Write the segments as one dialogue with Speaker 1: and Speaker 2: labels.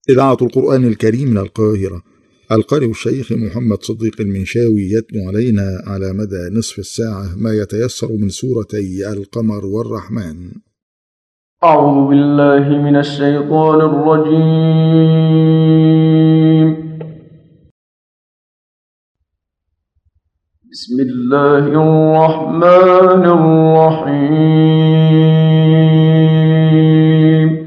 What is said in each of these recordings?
Speaker 1: إذاعة القرآن الكريم من القاهرة. القارئ الشيخ محمد صديق المنشاوي يتلو علينا على مدى نصف الساعة ما يتيسر من سورتي القمر والرحمن.
Speaker 2: أعوذ بالله من الشيطان الرجيم. بسم الله الرحمن الرحيم.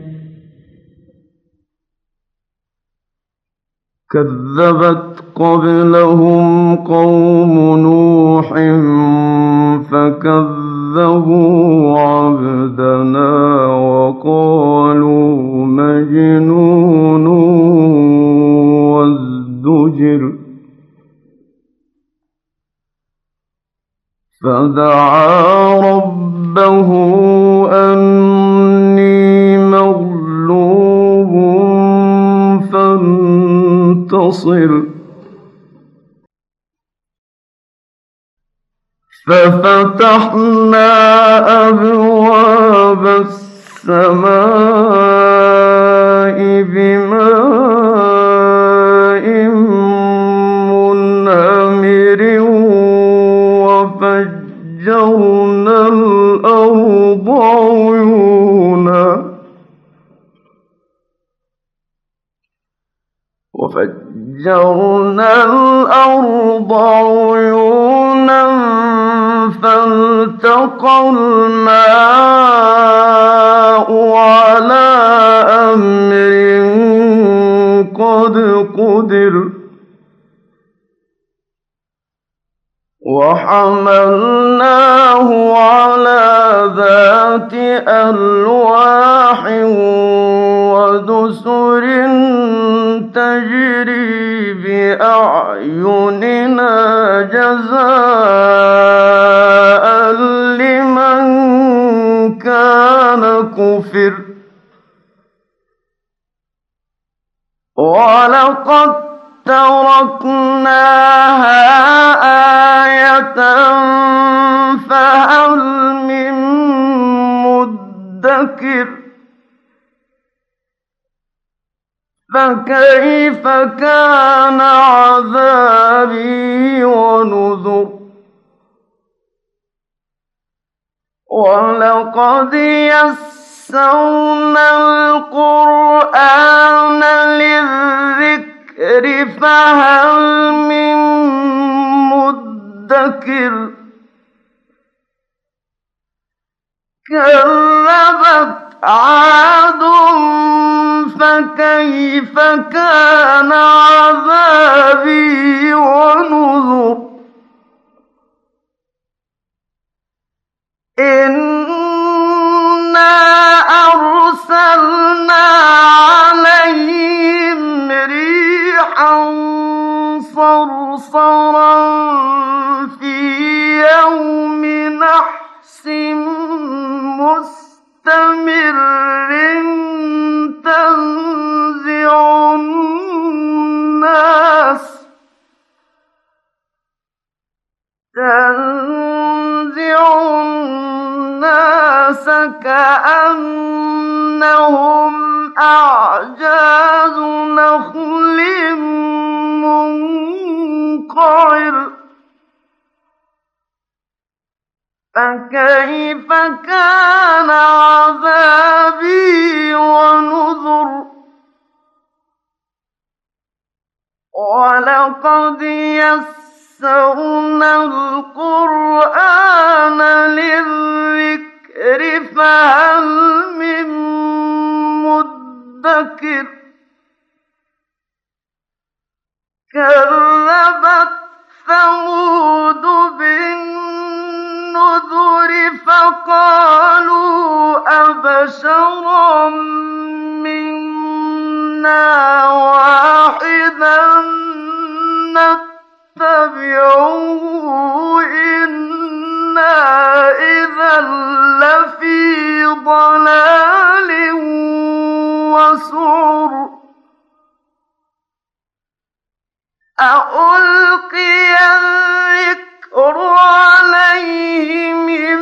Speaker 2: كذبت قبلهم قوم نوح فكذبوا عبدنا وقالوا مجنون وازدجر فدعا ربه أني مغلوب فانتصر ففتحنا أبواب السماء بماء منهمر وفجرنا الأرض عيونا فالتقى الماء على أمر قد قدر وحملناه على ذات ألواح ودسر تجري بأعيننا جزاء لمن كان كفر ولقد تركناها آية فهل من مدكر فكيف كان عذابي ونذر ولقد يسرنا القرآن للذكر فهل من مدكر كذبت عاد فكيف كان عذابي ونذر إنا أرسلنا عليهم ريحا صرصرا في يوم نحس مستمر تنزع الناس كأنهم أعجاز نخل منقعر فكيف كان عذابي ونذر ولقد يسرنا القرآن للذكر فهل من مدكر كذبت ثمود بالنذر فقالوا أبشرا منا واحدا نتبعه إنا إذا لفي ضلال وسعر ألقي الذكر عليه من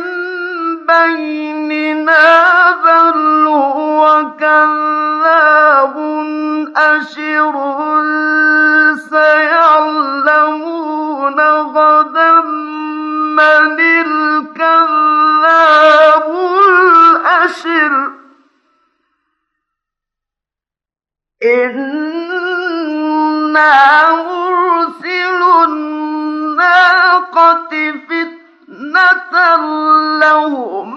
Speaker 2: بيننا بل هو كذاب حاشر سيعلمون غدا من الكذاب الأشر إنا مرسل الناقة فتنة لهم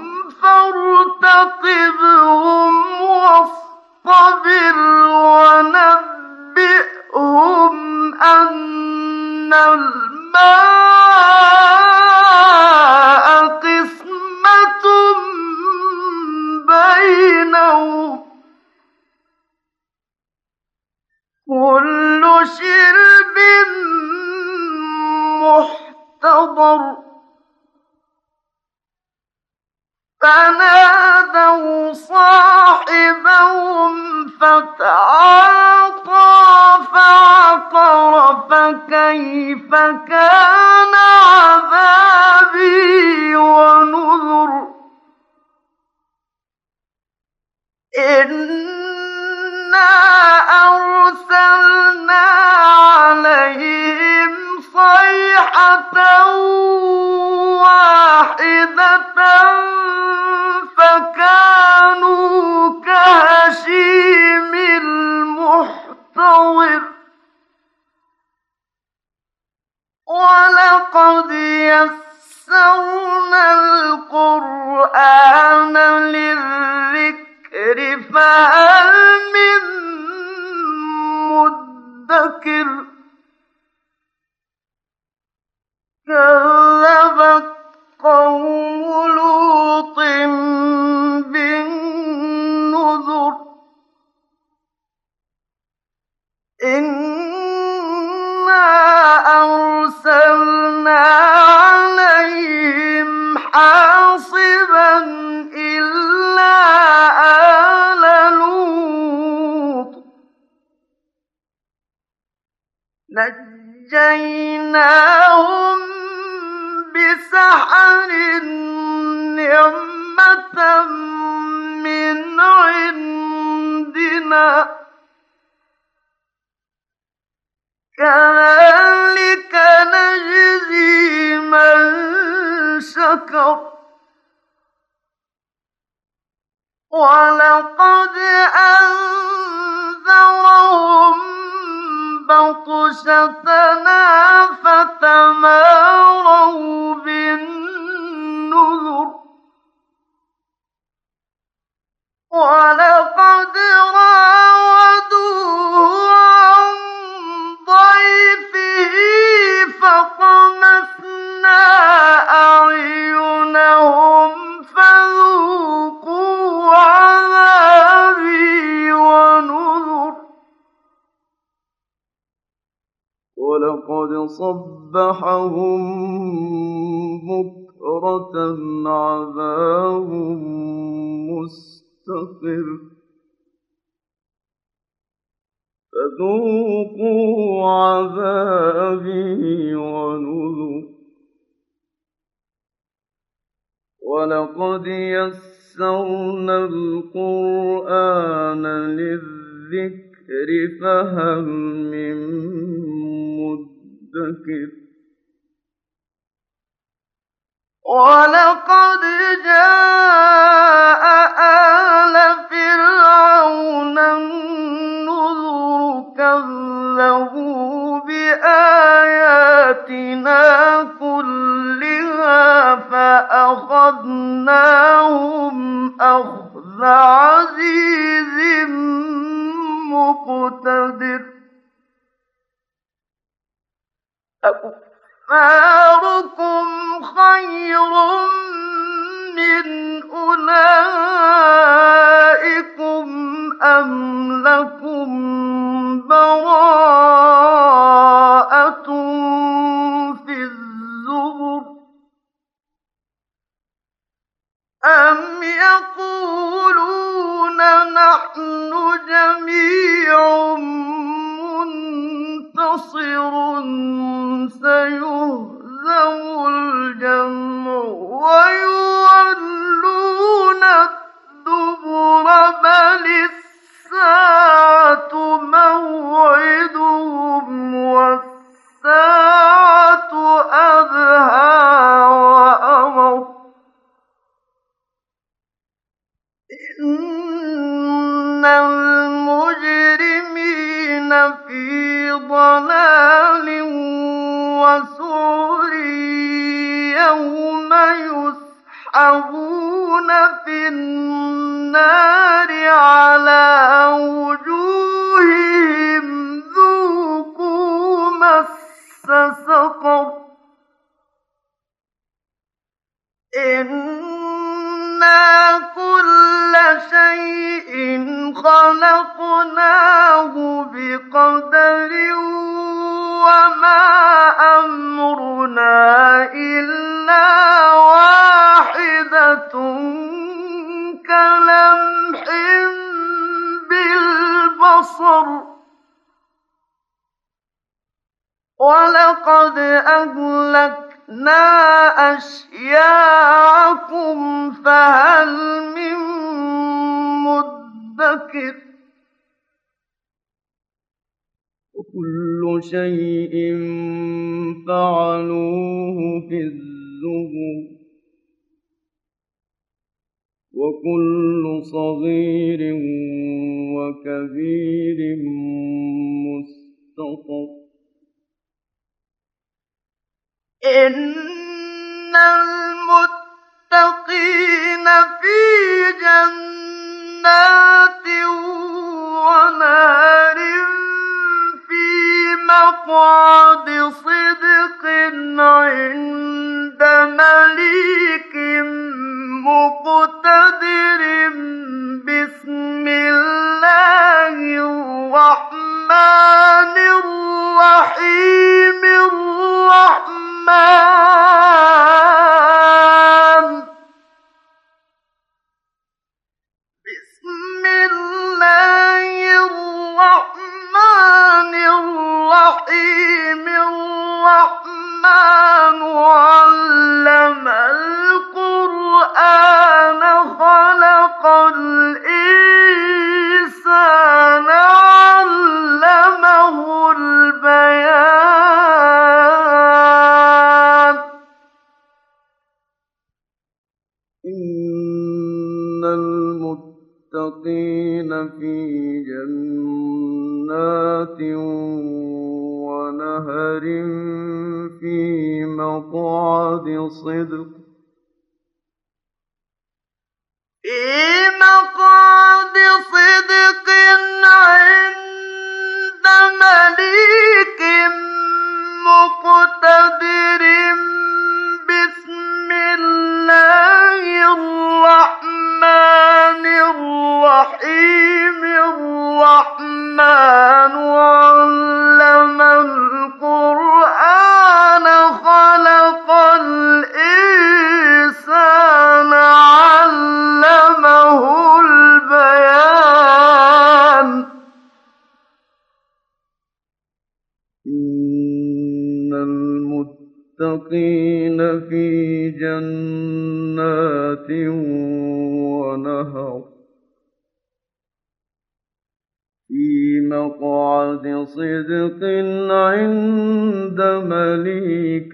Speaker 2: فارتقبهم واصطبر ونبئهم أن الماء قسمة بينهم كل شرب محتضر فنادوا صاحبهم فتعاطى فعقر فكيف كان عذابي ونذر إنا أرسلنا عليهم صيحة واحدة فكانوا كهشيم المحتضر ولقد يسرنا القرآن للذكر فهل من مدكر كذبت قوم لوط بالنذر إنا أرسلنا عليهم حاصبا إلا آل لوط نجيناهم بسحر نعمة من عندنا كذلك نجزي من شكر ولقد أنذرهم بطشتنا فتماروا بالنذر ولقد راودوه عن ضيفه فطمسنا أعينهم فذوقوا عذابي ونذر ولقد صبحهم بكرة عذاب مستقر فذوقوا عذابي ونذر ولقد يسرنا القرآن للذكر فهل من مدكر ولقد جاء آل فرعون النذر كذبوا بآياتنا كلها فأخذناهم أخذ عزيز مقتدر أكفاركم خير من أولئكم أم لكم براءة في الزبر أم يقولون نحن جميع منتصر سيهزم الجمع ويولون الدبر بل الساعة موعدهم في ضلال وسعر يوم يسحبون في النار على وجوههم ذوقوا مس سقر إنا كل شيء خلقناه بقدر وما أمرنا إلا واحدة كلمح بالبصر ولقد أهلكنا أشياعكم فهل من مدكر وكل شيء فعلوه في الزبر وكل صغير وكبير مستطر إن المتقين في جنات ونهر في مقعد صدق عند مليك مقتدر بسم الله الرحمن الرحيم بسم الله الرحمن الرحيم الرحمن علم القرآن خلق الإنسان علمه البيان إن المتقين في جنات ونهر في مقعد صدق عند مليك مقتدر بسم الله الرحمن الرحيم الرحمن علم القرآن خلق الإنسان علمه البيان إن المتقين في جنات ونهر في مقعد صدق عند مليك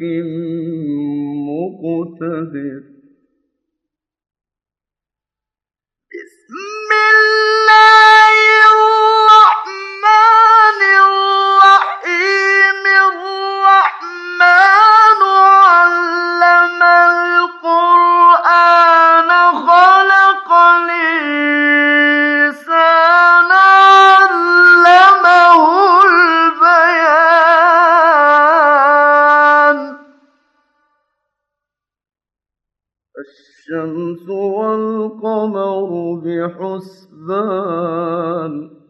Speaker 2: مقتدر بسم الله الرحمن الرحيم الرحمن علم القرآن خلق الإنسان علمه البيان الشمس والقمر بحسبان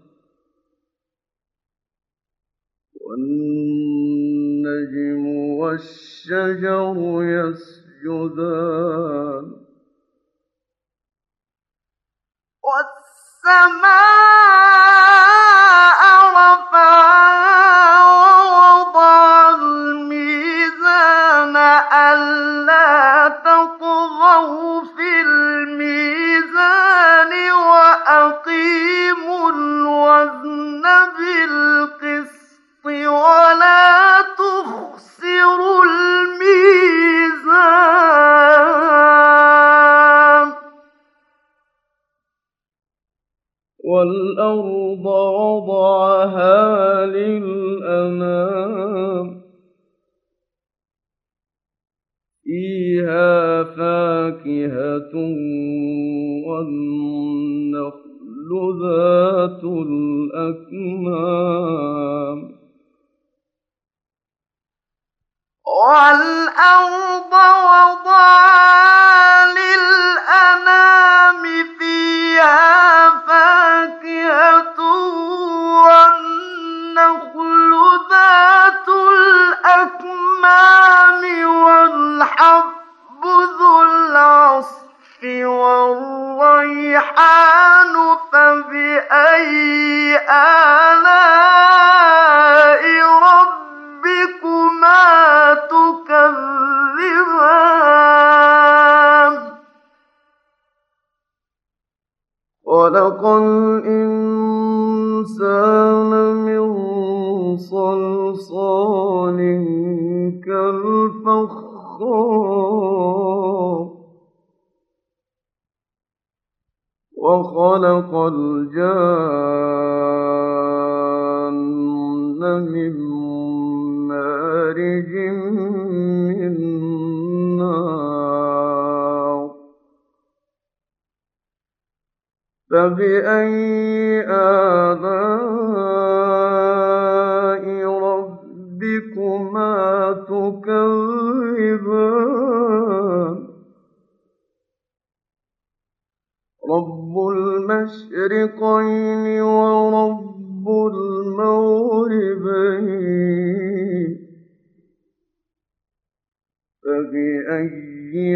Speaker 2: والنجم والشجر يسجدان والسماء رفعها ووضع الميزان ألا تطغوا في الميزان وأقيموا الوزن بالقسط ولا تخسروا الميزان والأرض
Speaker 3: وضعها للأنام فيها فاكهة والنخل ذات الأكمام
Speaker 2: والأرض وضعها للأنام فيها فاكهة والنخل ذات الأكمام والحب ذو العصف والريحان فبأي آلاء ربكما تكذبان خلق الإنسان من صلصال كالفخار وخلق الجان من مارج من نار فبأي آلاء ربكما تكذبان رب المشرقين ورب المغربين فبأي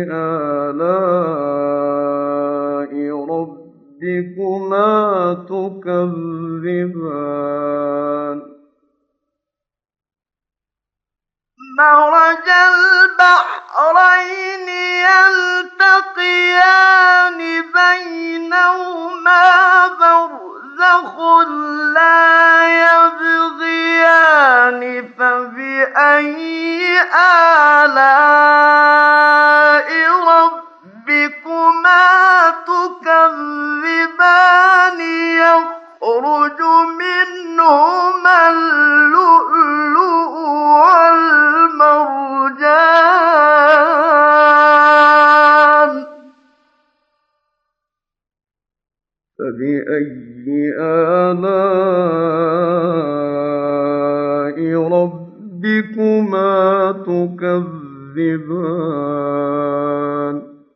Speaker 2: آلاء ربكما تكذبان
Speaker 3: مرج البحرين يلتقيان بينهما برزخ لا يبغيان فبأي آلاء ربكما تكذبان يخرج منهما اللؤلؤ والمرجان فبأي آلاء ربكما تكذبان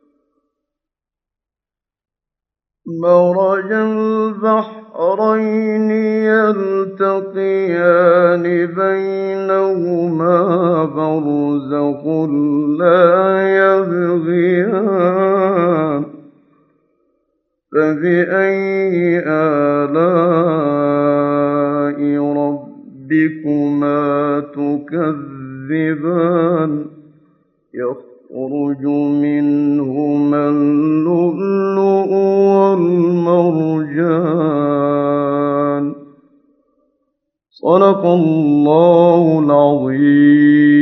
Speaker 3: مرج البحرين يلتقيان بينهما برزخ لا يبغيان فبأي آلاء ربكما تكذبان يخرج منهما اللؤلؤ والمرجان صدق الله العظيم.